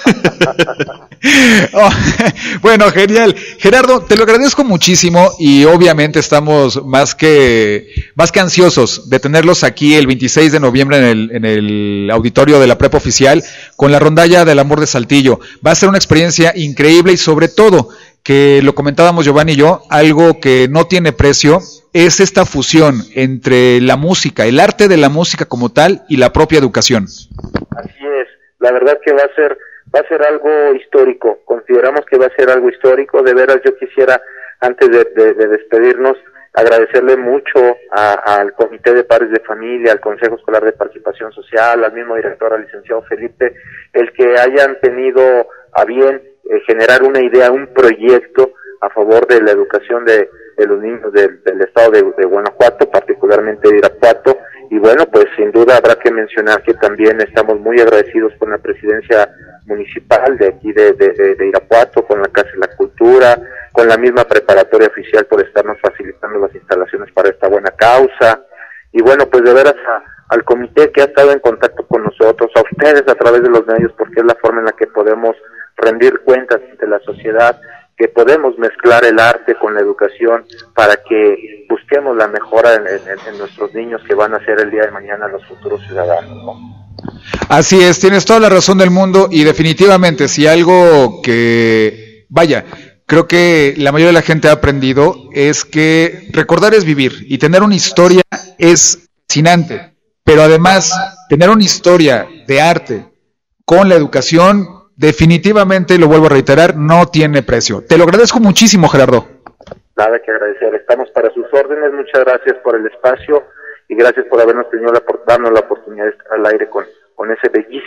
Oh, bueno, genial. Gerardo, te lo agradezco muchísimo y obviamente estamos más que más que ansiosos de tenerlos aquí el veintiséis de noviembre en el, en el auditorio de la Prepa Oficial con la rondalla del Amor de Saltillo. Va a ser una experiencia increíble y sobre todo, que lo comentábamos Giovanni y yo, algo que no tiene precio es esta fusión entre la música, el arte de la música como tal y la propia educación. Así es, la verdad que va a ser va a ser algo histórico, consideramos que va a ser algo histórico. De veras yo quisiera, antes de, de, de despedirnos, agradecerle mucho a, al Comité de Padres de Familia, al Consejo Escolar de Participación Social, al mismo director, al licenciado Felipe, el que hayan tenido a bien eh, generar una idea, un proyecto a favor de la educación de, de los niños del, del estado de, de Guanajuato, particularmente de Irapuato. Y bueno, pues sin duda habrá que mencionar que también estamos muy agradecidos con la presidencia municipal de aquí de, de, de, de Irapuato, con la Casa de la Cultura, con la misma preparatoria oficial por estarnos facilitando las instalaciones para esta buena causa. Y bueno, pues de veras a, al comité que ha estado en contacto con nosotros, a ustedes a través de los medios, porque es la forma en la que podemos rendir cuentas ante la sociedad, que podemos mezclar el arte con la educación para que busquemos la mejora en, en, en nuestros niños que van a ser el día de mañana los futuros ciudadanos, ¿no? Así es, tienes toda la razón del mundo y definitivamente si algo que, vaya, creo que la mayoría de la gente ha aprendido es que recordar es vivir y tener una historia es fascinante, pero además tener una historia de arte con la educación definitivamente, lo vuelvo a reiterar, no tiene precio. Te lo agradezco muchísimo, Gerardo. Nada que agradecer, estamos para sus órdenes, muchas gracias por el espacio y gracias por habernos tenido la, por darnos la oportunidad de estar al aire con, con ese bellísimo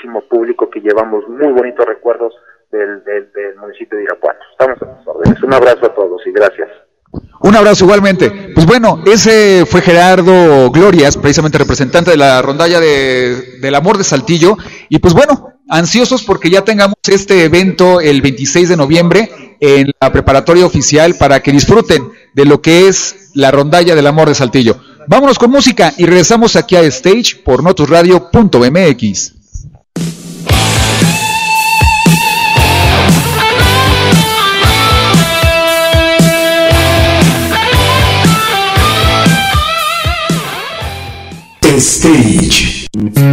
muchísimo público que llevamos muy bonitos recuerdos del, del, del municipio de Irapuato. Estamos a sus órdenes. Un abrazo a todos y gracias. Un abrazo igualmente. Pues bueno, ese fue Gerardo Glorias, precisamente representante de la rondalla de, del Amor de Saltillo. Y pues bueno, ansiosos porque ya tengamos este evento el veintiséis de noviembre en la preparatoria oficial para que disfruten de lo que es la rondalla del Amor de Saltillo. Vámonos con música y regresamos aquí a Stage por notus radio punto m x. Stage.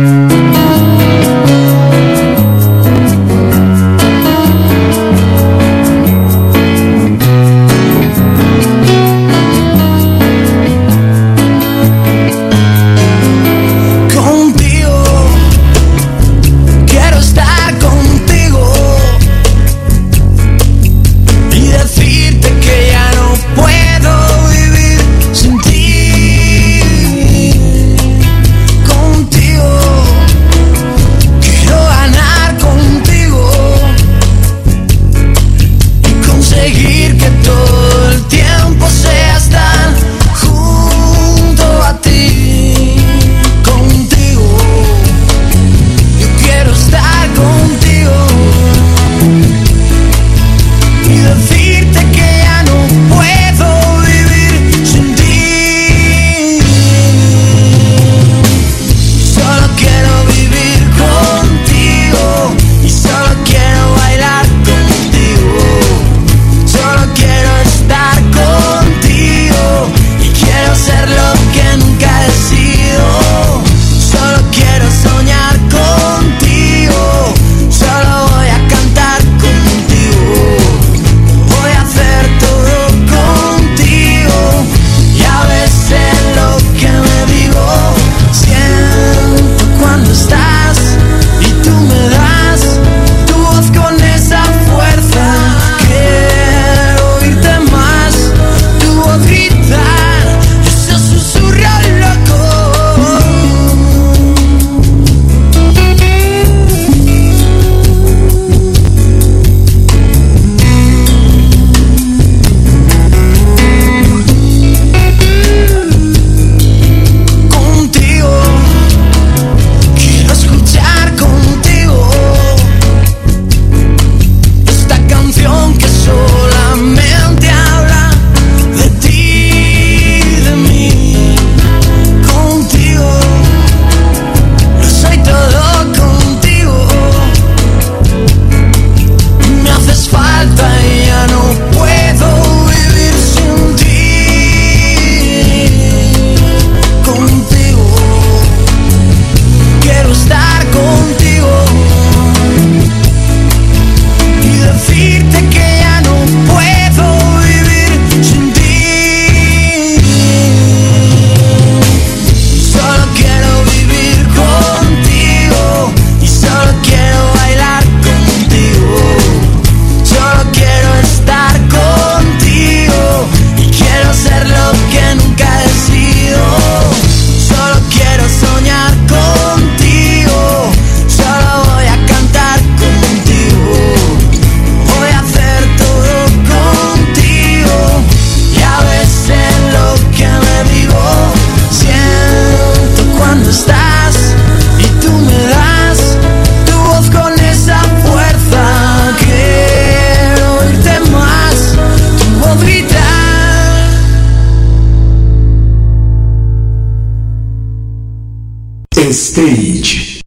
Stage.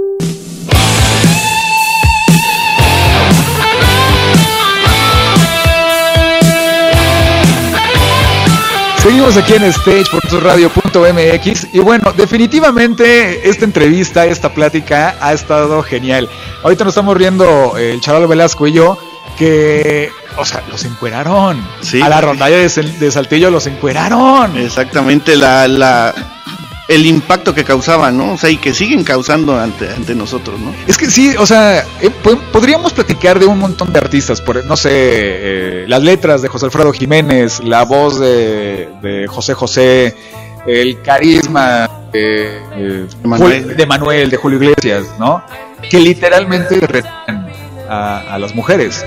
Seguimos aquí en Stage por notus radio punto m x y bueno, definitivamente esta entrevista, esta plática ha estado genial. Ahorita nos estamos riendo eh, el Charalo Velasco y yo, que, o sea, los encueraron. Sí. A la rondalla de, de Saltillo los encueraron. Exactamente, la, la, el impacto que causaban, ¿no? O sea, y que siguen causando ante, ante nosotros, ¿no? Es que sí, o sea, eh, podríamos platicar de un montón de artistas, por, no sé, eh, las letras de José Alfredo Jiménez, la voz de, de José José, el carisma de, eh, de, Manuel. de Manuel, de Julio Iglesias, ¿no? que literalmente retan a, a las mujeres.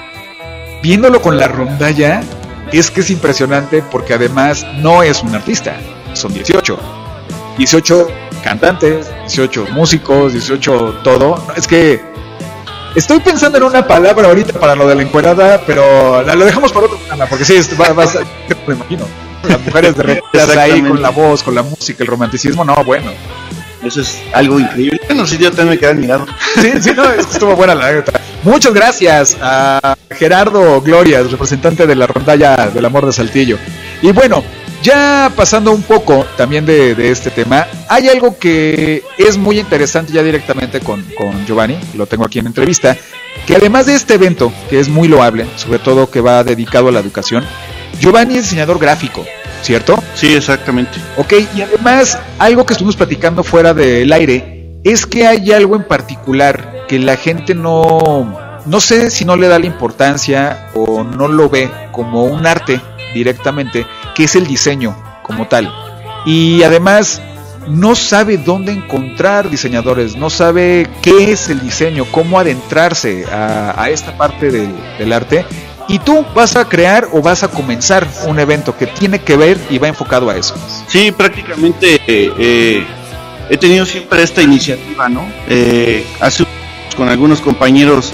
Viéndolo con la rondalla, es que es impresionante porque además no es un artista, son dieciocho. dieciocho cantantes, dieciocho músicos, dieciocho todo. Es que estoy pensando en una palabra ahorita para lo de la encuerada, pero la, lo dejamos para otro programa, porque sí, va, va a ser, me imagino. Las mujeres de repente ahí con la voz, con la música, el romanticismo, no, bueno. Eso es algo increíble. Bueno, sí, yo también me quedé admirado. Sí, sí, no, es que estuvo buena la anécdota. Muchas gracias a Gerardo Glorias, representante de la rondalla del amor de Saltillo. Y bueno, ya pasando un poco también de, de este tema, hay algo que es muy interesante ya directamente con, con Giovanni, lo tengo aquí en entrevista, que además de este evento, que es muy loable, sobre todo que va dedicado a la educación, Giovanni es diseñador gráfico, ¿cierto? Sí, exactamente. Ok, y además, algo que estuvimos platicando fuera del aire, es que hay algo en particular que la gente no, no sé si no le da la importancia o no lo ve como un arte directamente, que es el diseño como tal. Y además, no sabe dónde encontrar diseñadores, no sabe qué es el diseño, cómo adentrarse a, a esta parte del, del arte. Y tú vas a crear o vas a comenzar un evento que tiene que ver y va enfocado a eso. Sí, prácticamente eh, eh, he tenido siempre esta iniciativa, ¿no? Eh, hace con algunos compañeros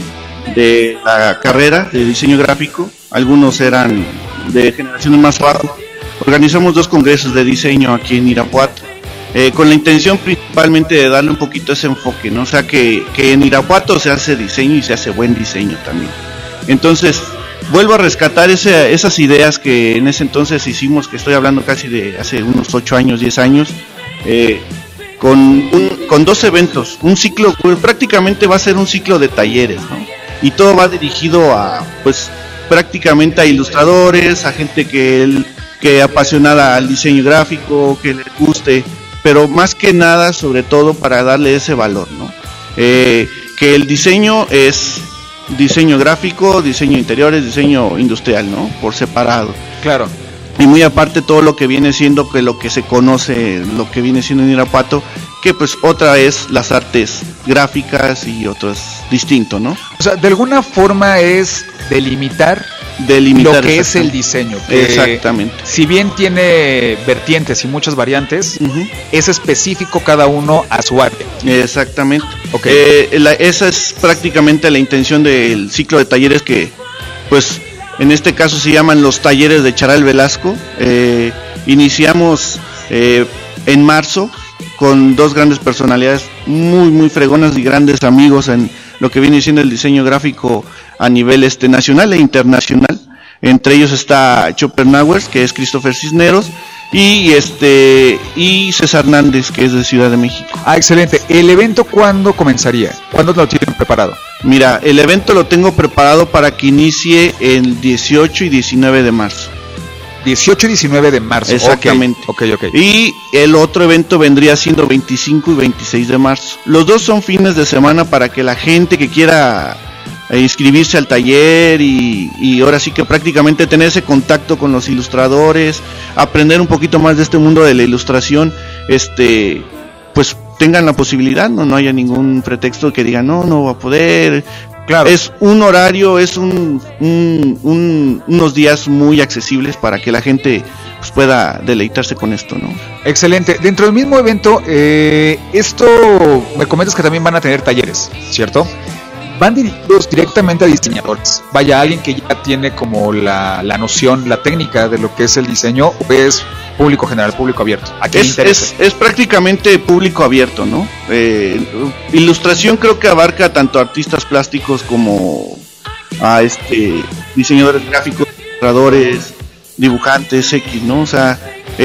de la carrera de diseño gráfico, algunos eran de generaciones más abajo, organizamos dos congresos de diseño aquí en Irapuato, eh, con la intención principalmente de darle un poquito ese enfoque, ¿no? O sea, que, que en Irapuato se hace diseño y se hace buen diseño también. Entonces, vuelvo a rescatar ese, esas ideas que en ese entonces hicimos, que estoy hablando casi de hace unos ocho años, diez años, eh, con, un, con dos eventos, un ciclo, pues, prácticamente va a ser un ciclo de talleres, ¿no? Y todo va dirigido a, pues, prácticamente a ilustradores, a gente que, el, que apasionada al diseño gráfico, que le guste, pero más que nada, sobre todo, para darle ese valor, ¿no? Eh, que el diseño es diseño gráfico, diseño interiores, diseño industrial, ¿no? Por separado. Claro. Y muy aparte todo lo que viene siendo, que lo que se conoce, lo que viene siendo en Irapuato, que pues otra es las artes gráficas y otro es distinto, ¿no? O sea, de alguna forma es delimitar, delimitar lo que es el diseño. Que exactamente. Si bien tiene vertientes y muchas variantes, uh-huh. es específico cada uno a su arte. Exactamente. Okay. Eh, la, esa es prácticamente la intención del ciclo de talleres que, pues, en este caso se llaman los talleres de Charal Velasco. Eh, iniciamos eh, en marzo con dos grandes personalidades muy muy fregonas y grandes amigos en lo que viene siendo el diseño gráfico a nivel este nacional e internacional. Entre ellos está Chopper Nauers, que es Christopher Cisneros, y este y César Hernández, que es de Ciudad de México. Ah, excelente. ¿El evento cuándo comenzaría? ¿Cuándo lo tienen preparado? Mira, el evento lo tengo preparado para que inicie el dieciocho y diecinueve de marzo. dieciocho y diecinueve de marzo. Exactamente. Okay, okay, okay. Y el otro evento vendría siendo veinticinco y veintiséis de marzo. Los dos son fines de semana para que la gente que quiera inscribirse al taller y, y ahora sí que prácticamente tener ese contacto con los ilustradores, aprender un poquito más de este mundo de la ilustración, este, pues tengan la posibilidad, no, no haya ningún pretexto que digan no, no va a poder. Claro. Es un horario, es un, un, un unos días muy accesibles para que la gente pues, pueda deleitarse con esto, ¿no? Excelente. Dentro del mismo evento, eh, esto me comentas que también van a tener talleres, ¿cierto? Van dirigidos directamente a diseñadores. Vaya, alguien que ya tiene como la, la noción, la técnica de lo que es el diseño, o es público general, público abierto. ¿A quién es, le interesa? Es, es prácticamente público abierto, ¿no? Eh, ilustración creo que abarca tanto artistas plásticos como a este diseñadores gráficos, ilustradores, dibujantes, X, ¿no? O sea,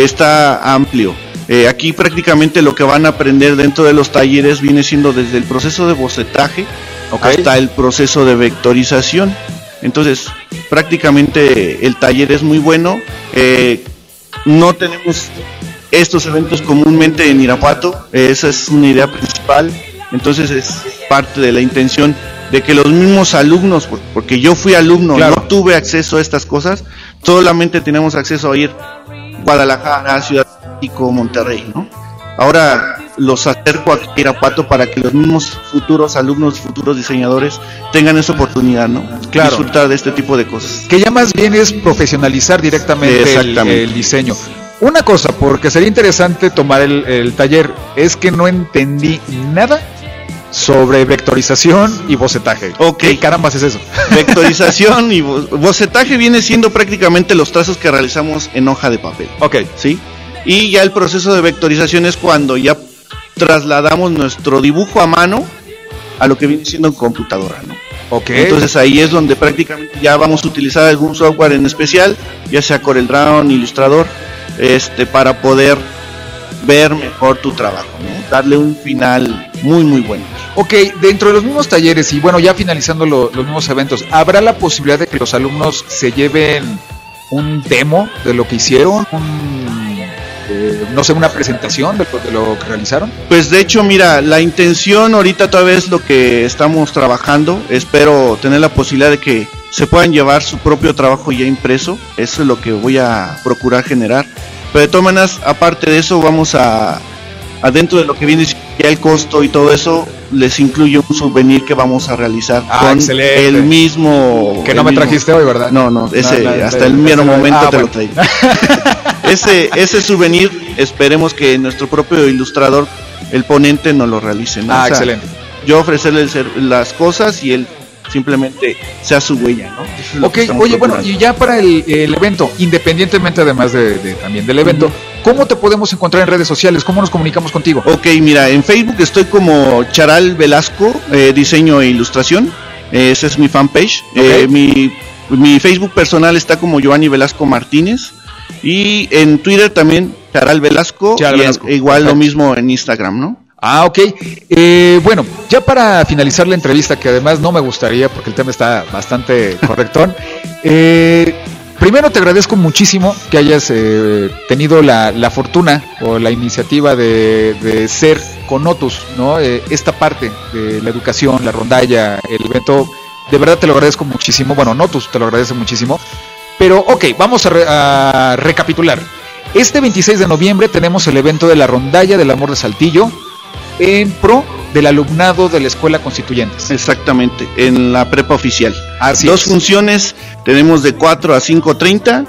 está amplio. Eh, aquí prácticamente lo que van a aprender dentro de los talleres viene siendo desde el proceso de bocetaje, okay, hasta el proceso de vectorización. Entonces, prácticamente el taller es muy bueno. Eh, no tenemos estos eventos comúnmente en Irapuato, eh, esa es una idea principal. Entonces es parte de la intención de que los mismos alumnos, porque yo fui alumno, claro, no tuve acceso a estas cosas, solamente tenemos acceso a ir a Guadalajara, Ciudad de México, Monterrey, ¿no? Ahora los acerco aquí a Irapuato para que los mismos futuros alumnos, futuros diseñadores tengan esa oportunidad, ¿no? Claro. Disfrutar de este tipo de cosas. Que ya más bien es profesionalizar directamente el, el diseño. Una cosa, porque sería interesante tomar el, el taller, es que no entendí nada sobre vectorización y bocetaje. Ok. ¿Qué carambas es eso? Vectorización y bo- bocetaje viene siendo prácticamente los trazos que realizamos en hoja de papel. Ok. ¿Sí? Y ya el proceso de vectorización es cuando ya trasladamos nuestro dibujo a mano a lo que viene siendo en computadora, ¿no? Ok. Entonces ahí es donde prácticamente ya vamos a utilizar algún software en especial, ya sea CorelDRAW, Illustrator, este, para poder ver mejor tu trabajo, ¿no? Darle un final muy muy bueno. Ok, dentro de los mismos talleres y bueno, ya finalizando lo, los mismos eventos, ¿habrá la posibilidad de que los alumnos se lleven un demo de lo que hicieron? Un, eh, no sé, una presentación de, de lo que realizaron. Pues de hecho, mira, la intención ahorita todavía es lo que estamos trabajando. Espero tener la posibilidad de que se puedan llevar su propio trabajo ya impreso. Eso es lo que voy a procurar generar. Pero de todas maneras, aparte de eso, vamos a, adentro de lo que viene ya el costo y todo eso, les incluye un souvenir que vamos a realizar Ah, con excelente. el mismo. Que no el me mismo- trajiste hoy, ¿verdad? No, no, ese No, no, hasta no, el no, mero no, momento ah, te bueno. lo traigo. ese ese souvenir esperemos que nuestro propio ilustrador, el ponente, nos lo realice, ¿no? Ah, O sea, excelente. Yo ofrecerle el ser- las cosas y él simplemente sea su huella, ¿no? Eso es lo Ok, que estamos oye, bueno, procurando. y ya para el, el evento, independientemente además de, de- también del evento, ¿cómo te podemos encontrar en redes sociales? ¿Cómo nos comunicamos contigo? Ok, mira, en Facebook estoy como Charal Velasco, eh, diseño e ilustración. Eh, esa es mi fanpage. Eh, Ok. mi, mi Facebook personal está como Giovanni Velasco Martínez. Y en Twitter también Charal Velasco. Charal y en- Velasco, igual lo perfecto. mismo en Instagram, ¿no? Ah, ok. Eh, bueno, ya para finalizar la entrevista, que además no me gustaría porque el tema está bastante correctón. eh, primero te agradezco muchísimo que hayas eh, tenido la, la fortuna o la iniciativa de, de ser con Notus, ¿no? Eh, esta parte de la educación, la rondalla, el evento, de verdad te lo agradezco muchísimo. Bueno, Notus te lo agradece muchísimo. Pero, ok, vamos a, re- a recapitular. Este veintiséis de noviembre tenemos el evento de la rondalla del amor de Saltillo en pro del alumnado de la Escuela Constituyentes. Exactamente, en la prepa oficial. Así Dos es. funciones tenemos de cuatro a cinco treinta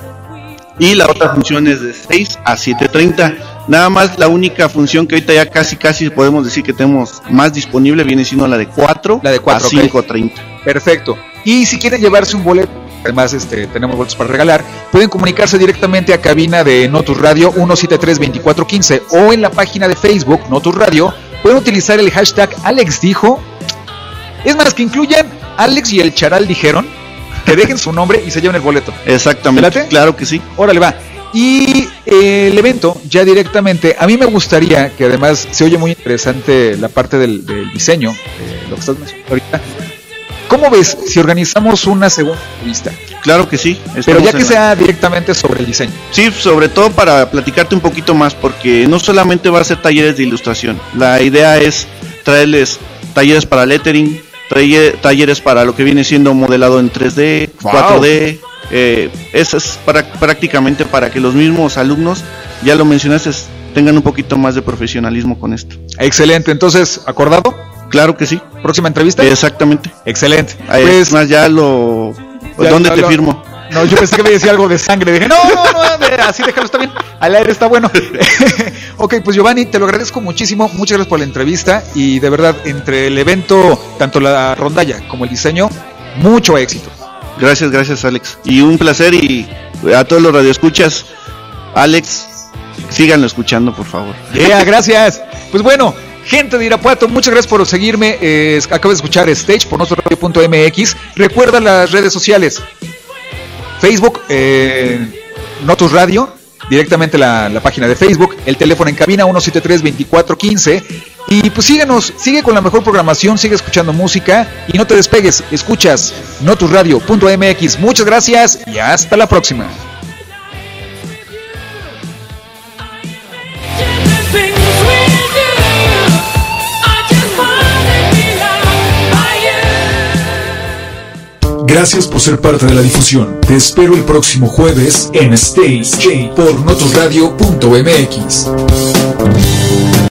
y la otra función es de seis a siete treinta. Nada más la única función que ahorita ya casi casi podemos decir que tenemos más disponible viene siendo la de cuatro, La de cuatro, a cinco treinta. Perfecto. Y si quieren llevarse un boleto, además este, tenemos boletos para regalar, pueden comunicarse directamente a cabina de Notus Radio uno siete tres veinticuatro quince o en la página de Facebook Notus Radio. Pueden utilizar el hashtag Alex dijo. Es más, que incluyan Alex y el Charal dijeron, que dejen su nombre y se lleven el boleto. Exactamente, ¿Te late? claro que sí. Órale, va. Y eh, el evento, ya directamente, a mí me gustaría, que además se oye muy interesante la parte del, del diseño, eh, lo que estás mencionando ahorita. ¿Cómo ves si organizamos una segunda entrevista? Claro que sí. Pero estamos ya que en la- sea directamente sobre el diseño. Sí, sobre todo para platicarte un poquito más, porque no solamente va a ser talleres de ilustración. La idea es traerles talleres para lettering, talle- talleres para lo que viene siendo modelado en tres D, Wow. cuatro D. Eh, eso es para, prácticamente para que los mismos alumnos, ya lo mencionaste, tengan un poquito más de profesionalismo con esto. Excelente, entonces, ¿acordado? Claro que sí. ¿Próxima entrevista? Exactamente. Excelente. Ahí Pues, es más, ya lo... ya- ¿Dónde ya te lo- firmo? No, yo pensé que me decía algo de sangre. Dije, no, no, no, de- así déjalo, está bien. Al aire está bueno. Ok, pues Giovanni, te lo agradezco muchísimo. Muchas gracias por la entrevista. Y de verdad, entre el evento, tanto la rondalla como el diseño, mucho éxito. Gracias, gracias Alex. Y un placer, y a todos los radioescuchas, Alex, síganlo escuchando, por favor. Yeah, gracias. Pues bueno, gente de Irapuato, muchas gracias por seguirme. Eh, acabo de escuchar Stage por nuestro radio punto m x. Recuerda las redes sociales. Facebook, eh, Notus Radio, directamente la, la página de Facebook, el teléfono en cabina uno siete tres veinticuatro quince. Y pues síguenos, sigue con la mejor programación, sigue escuchando música y no te despegues, escuchas notus radio punto m x. Muchas gracias y hasta la próxima. Gracias por ser parte de la difusión. Te espero el próximo jueves en Stage por notus radio punto m x.